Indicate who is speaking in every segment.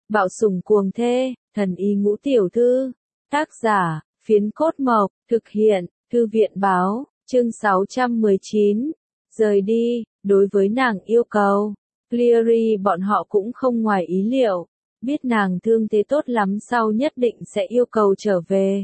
Speaker 1: Bạo sủng cuồng thê, thần y ngũ tiểu thư. Tác giả, Phiến Cốt Mộc, thực hiện, Thư viện báo, chương 619. Rời đi, đối với nàng yêu cầu, Cleary bọn họ cũng không ngoài ý liệu, biết nàng thương thế tốt lắm sau nhất định sẽ yêu cầu trở về.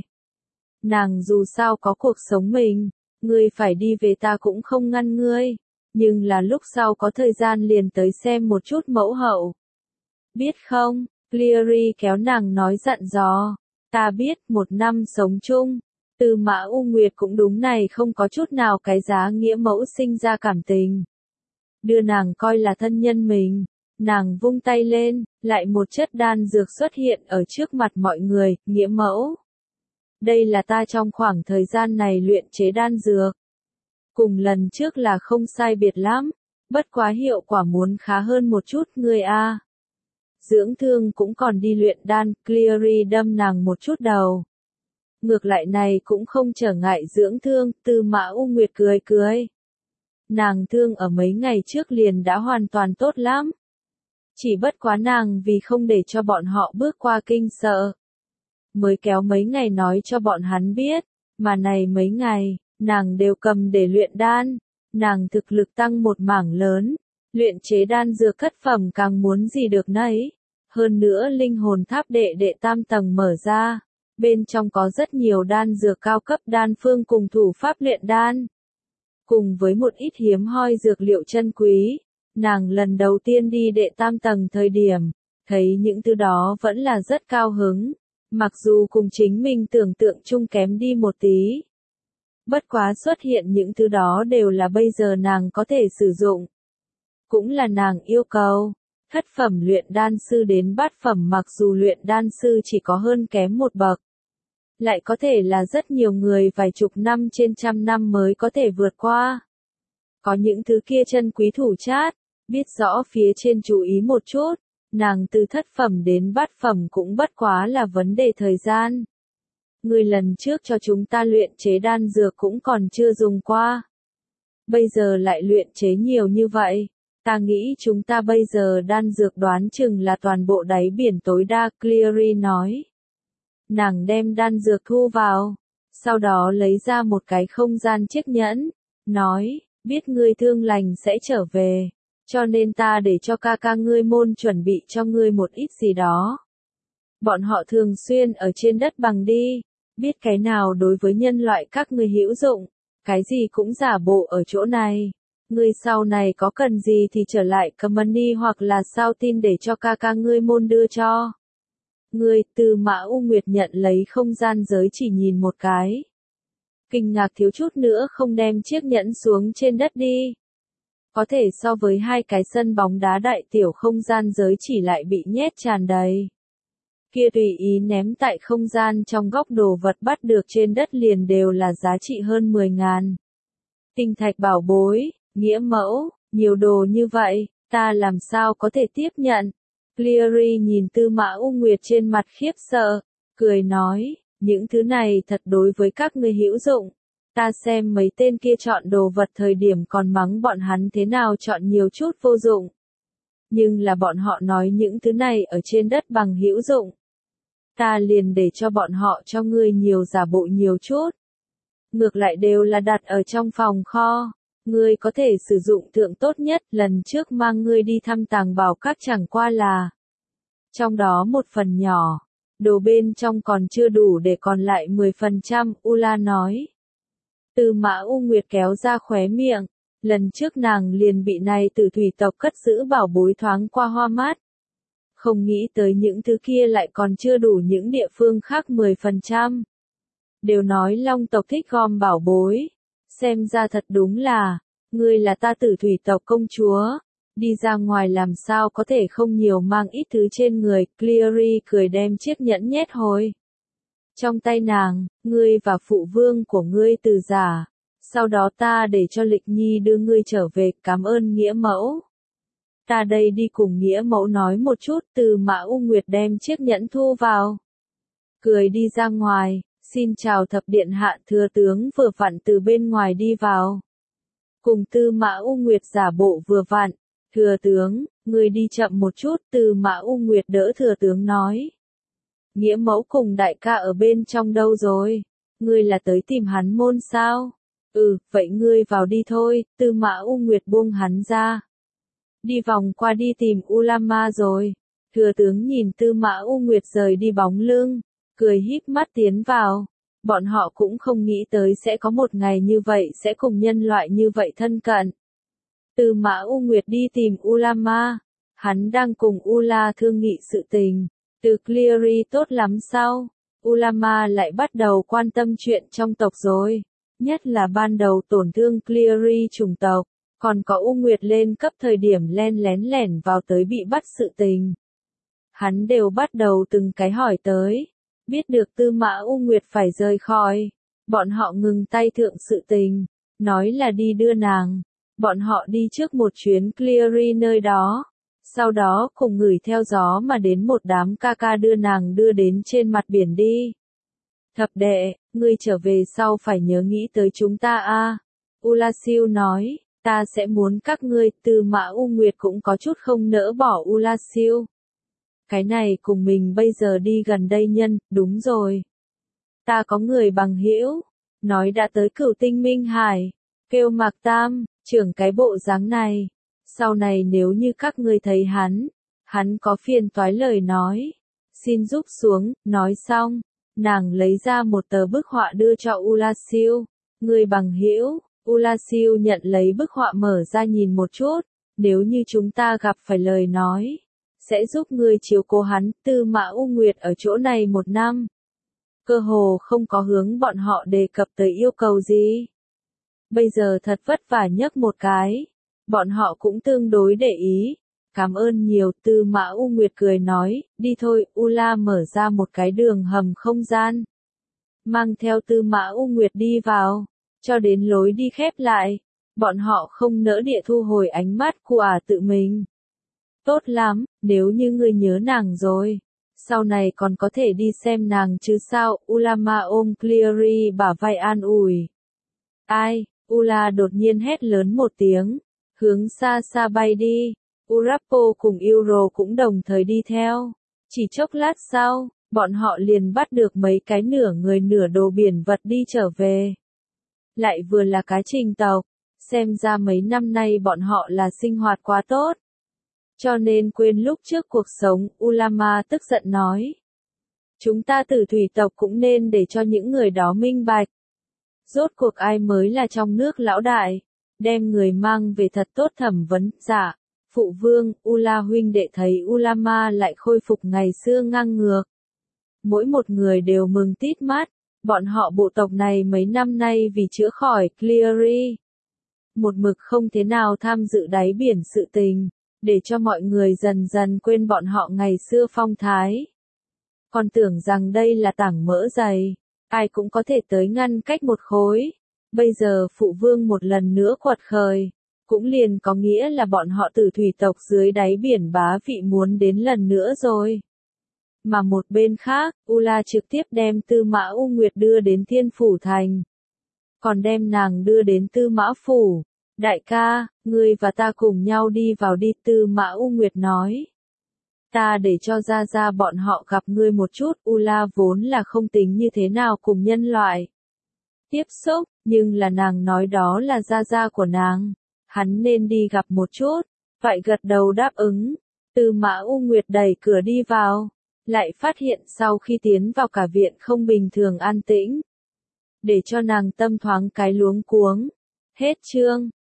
Speaker 1: Nàng dù sao có cuộc sống mình, ngươi phải đi về ta cũng không ngăn ngươi, nhưng là lúc sau có thời gian liền tới xem một chút mẫu hậu. Biết không, Cleary kéo nàng nói dặn dò, ta biết, 1 năm sống chung, Tư Mã U Nguyệt cũng đúng này không có chút nào cái giá nghĩa mẫu sinh ra cảm tình. Đưa nàng coi là thân nhân mình, nàng vung tay lên, lại một chất đan dược xuất hiện ở trước mặt mọi người, nghĩa mẫu. Đây là ta trong khoảng thời gian này luyện chế đan dược. Cùng lần trước là không sai biệt lắm, bất quá hiệu quả muốn khá hơn một chút ngươi a. Dưỡng thương cũng còn đi luyện đan, Cleary đâm nàng một chút đầu. Ngược lại này cũng không trở ngại dưỡng thương, Tư Mã U Nguyệt cười cười. Nàng thương ở mấy ngày trước liền đã hoàn toàn tốt lắm. Chỉ bất quá nàng vì không để cho bọn họ bước qua kinh sợ, mới kéo mấy ngày nói cho bọn hắn biết, mà này mấy ngày, nàng đều cầm để luyện đan, nàng thực lực tăng một mảng lớn, luyện chế đan dược cất phẩm càng muốn gì được nấy. Hơn nữa linh hồn tháp đệ tam tầng mở ra, bên trong có rất nhiều đan dược cao cấp đan phương cùng thủ pháp luyện đan. Cùng với một ít hiếm hoi dược liệu chân quý, nàng lần đầu tiên đi đệ tam tầng thời điểm, thấy những thứ đó vẫn là rất cao hứng, mặc dù cùng chính mình tưởng tượng chung kém đi một tí. Bất quá xuất hiện những thứ đó đều là bây giờ nàng có thể sử dụng. Cũng là nàng yêu cầu. Thất phẩm luyện đan sư đến bát phẩm mặc dù luyện đan sư chỉ có hơn kém một bậc. Lại có thể là rất nhiều người vài chục năm trên trăm năm mới có thể vượt qua. Có những thứ kia chân quý thủ chát, biết rõ phía trên chú ý một chút, nàng từ thất phẩm đến bát phẩm cũng bất quá là vấn đề thời gian. Người lần trước cho chúng ta luyện chế đan dược cũng còn chưa dùng qua. Bây giờ lại luyện chế nhiều như vậy. Ta nghĩ chúng ta bây giờ đan dược đoán chừng là toàn bộ đáy biển tối đa, Cleary nói. Nàng đem đan dược thu vào, sau đó lấy ra một cái không gian chiếc nhẫn, nói, biết ngươi thương lành sẽ trở về, cho nên ta để cho ca ca ngươi môn chuẩn bị cho ngươi một ít gì đó. Bọn họ thường xuyên ở trên đất bằng đi, biết cái nào đối với nhân loại các ngươi hữu dụng, cái gì cũng giả bộ ở chỗ này. Ngươi sau này có cần gì thì trở lại Company hoặc là sao tin để cho ca ca ngươi môn đưa cho. Ngươi, Tư Mã U Nguyệt nhận lấy không gian giới chỉ nhìn một cái. Kinh ngạc thiếu chút nữa không đem chiếc nhẫn xuống trên đất đi. Có thể so với 2 cái sân bóng đá đại tiểu không gian giới chỉ lại bị nhét tràn đầy. Kia tùy ý ném tại không gian trong góc đồ vật bắt được trên đất liền đều là giá trị hơn 10.000. Tinh thạch bảo bối. Nghĩa mẫu, nhiều đồ như vậy, ta làm sao có thể tiếp nhận? Cleary nhìn Tư Mã U Nguyệt trên mặt khiếp sợ, cười nói, những thứ này thật đối với các ngươi hữu dụng. Ta xem mấy tên kia chọn đồ vật thời điểm còn mắng bọn hắn thế nào chọn nhiều chút vô dụng. Nhưng là bọn họ nói những thứ này ở trên đất bằng hữu dụng. Ta liền để cho bọn họ cho ngươi nhiều giả bộ nhiều chút. Ngược lại đều là đặt ở trong phòng kho. Ngươi có thể sử dụng thượng tốt nhất, lần trước mang ngươi đi thăm tàng bảo các chẳng qua là. Trong đó một phần nhỏ, đồ bên trong còn chưa đủ để còn lại 10%, Ula nói. Tư Mã U Nguyệt kéo ra khóe miệng, lần trước nàng liền bị này tử thủy tộc cất giữ bảo bối thoáng qua hoa mắt. Không nghĩ tới những thứ kia lại còn chưa đủ những địa phương khác 10%. Đều nói long tộc thích gom bảo bối. Xem ra thật đúng là, ngươi là ta tử thủy tộc công chúa, đi ra ngoài làm sao có thể không nhiều mang ít thứ trên người, Cleary cười đem chiếc nhẫn nhét hồi. Trong tay nàng, ngươi và phụ vương của ngươi từ giả, sau đó ta để cho Lịch Nhi đưa ngươi trở về, cảm ơn nghĩa mẫu. Ta đây đi cùng nghĩa mẫu nói một chút, Tư Mã U Nguyệt đem chiếc nhẫn thu vào. Cười đi ra ngoài. Xin chào thập điện hạ, thừa tướng vừa vặn từ bên ngoài đi vào. Cùng Tư Mã U Nguyệt giả bộ vừa vặn, thừa tướng, Ngươi đi chậm một chút, Tư Mã U Nguyệt đỡ thừa tướng nói. Nghĩa mẫu cùng đại ca ở bên trong đâu rồi? Ngươi là tới tìm hắn môn sao? Vậy ngươi vào đi thôi, Tư Mã U Nguyệt buông hắn ra. Đi vòng qua đi tìm Ulama rồi. Thừa tướng nhìn Tư Mã U Nguyệt rời đi bóng lưng, cười híp mắt tiến vào. Bọn họ cũng không nghĩ tới sẽ có một ngày như vậy sẽ cùng nhân loại như vậy thân cận. Tư Mã U Nguyệt đi tìm Ulama. Hắn đang cùng Ula thương nghị sự tình. Từ Cleary tốt lắm sao? Ulama lại bắt đầu quan tâm chuyện trong tộc rồi. Nhất là ban đầu tổn thương Cleary chủng tộc. Còn có U Nguyệt lên cấp thời điểm len lén lẻn vào tới bị bắt sự tình. Hắn đều bắt đầu từng cái hỏi tới. Biết được Tư Mã U Nguyệt phải rời khỏi. Bọn họ ngừng tay thượng sự tình. Nói là đi đưa nàng. Bọn họ đi trước một chuyến Cleary nơi đó. Sau đó cùng ngửi theo gió mà đến một đám ca ca đưa nàng đưa đến trên mặt biển đi. Thập đệ, ngươi trở về sau phải nhớ nghĩ tới chúng ta a. Ulasiu nói, ta sẽ muốn các ngươi. Tư Mã U Nguyệt cũng có chút không nỡ bỏ Ulasiu. Cái này cùng mình bây giờ đi gần đây nhân, đúng rồi. Ta có người bằng hữu, nói đã tới Cửu Tinh Minh Hải, kêu Mạc Tam, trưởng cái bộ dáng này. Sau này nếu như các ngươi thấy hắn có phiền toái lời nói, xin giúp xuống. Nói xong, nàng lấy ra một tờ bức họa đưa cho Ulasiu. Người bằng hữu. Ulasiu nhận lấy bức họa mở ra nhìn một chút. Nếu như chúng ta gặp phải lời nói, sẽ giúp ngươi chiếu cố hắn. Tư Mã U Nguyệt ở chỗ này 1 năm. Cơ hồ không có hướng bọn họ đề cập tới yêu cầu gì. Bây giờ thật vất vả nhấc một cái. Bọn họ cũng tương đối để ý. Cảm ơn nhiều. Tư Mã U Nguyệt cười nói, đi thôi. Ula mở ra một cái đường hầm không gian. Mang theo Tư Mã U Nguyệt đi vào. Cho đến lối đi khép lại. Bọn họ không nỡ địa thu hồi ánh mắt của tự mình. Tốt lắm, nếu như ngươi nhớ nàng rồi. Sau này còn có thể đi xem nàng chứ sao. Ulama ôm Cleary bả vai an ủi. Ai? Ula đột nhiên hét lớn một tiếng. Hướng xa xa bay đi. Urapo cùng Euro cũng đồng thời đi theo. Chỉ chốc lát sau, bọn họ liền bắt được mấy cái nửa người nửa đồ biển vật đi trở về. Lại vừa là cái trình tộc. Xem ra mấy năm nay bọn họ là sinh hoạt quá tốt. Cho nên quên lúc trước cuộc sống. Ulama tức giận nói. Chúng ta Tử thủy tộc cũng nên để cho những người đó minh bạch. Rốt cuộc ai mới là trong nước lão đại. Đem người mang về thật tốt thẩm vấn. Dạ, phụ vương. Ula huynh đệ thấy Ulama lại khôi phục ngày xưa ngang ngược. Mỗi một người đều mừng tít mắt. Bọn họ bộ tộc này mấy năm nay vì chữa khỏi Cleary. Một mực không thế nào tham dự đáy biển sự tình. Để cho mọi người dần dần quên bọn họ ngày xưa phong thái. Còn tưởng rằng đây là tảng mỡ dày. Ai cũng có thể tới ngăn cách một khối. Bây giờ phụ vương một lần nữa quật khởi. Cũng liền có nghĩa là bọn họ Tử thủy tộc dưới đáy biển bá vị muốn đến lần nữa rồi. Mà một bên khác, Ula trực tiếp đem Tư Mã U Nguyệt đưa đến Thiên Phủ Thành. Còn đem nàng đưa đến Tư Mã Phủ. Đại ca, ngươi và ta cùng nhau đi vào đi. Tư Mã U Nguyệt nói. Ta để cho ra bọn họ gặp ngươi một chút. Ula vốn là không tính như thế nào cùng nhân loại tiếp xúc, nhưng là nàng nói đó là ra của nàng. Hắn nên đi gặp một chút. Vậy gật đầu đáp ứng. Tư Mã U Nguyệt đẩy cửa đi vào. Lại phát hiện sau khi tiến vào cả viện không bình thường an tĩnh. Để cho nàng tâm thoáng cái luống cuống. Hết chương.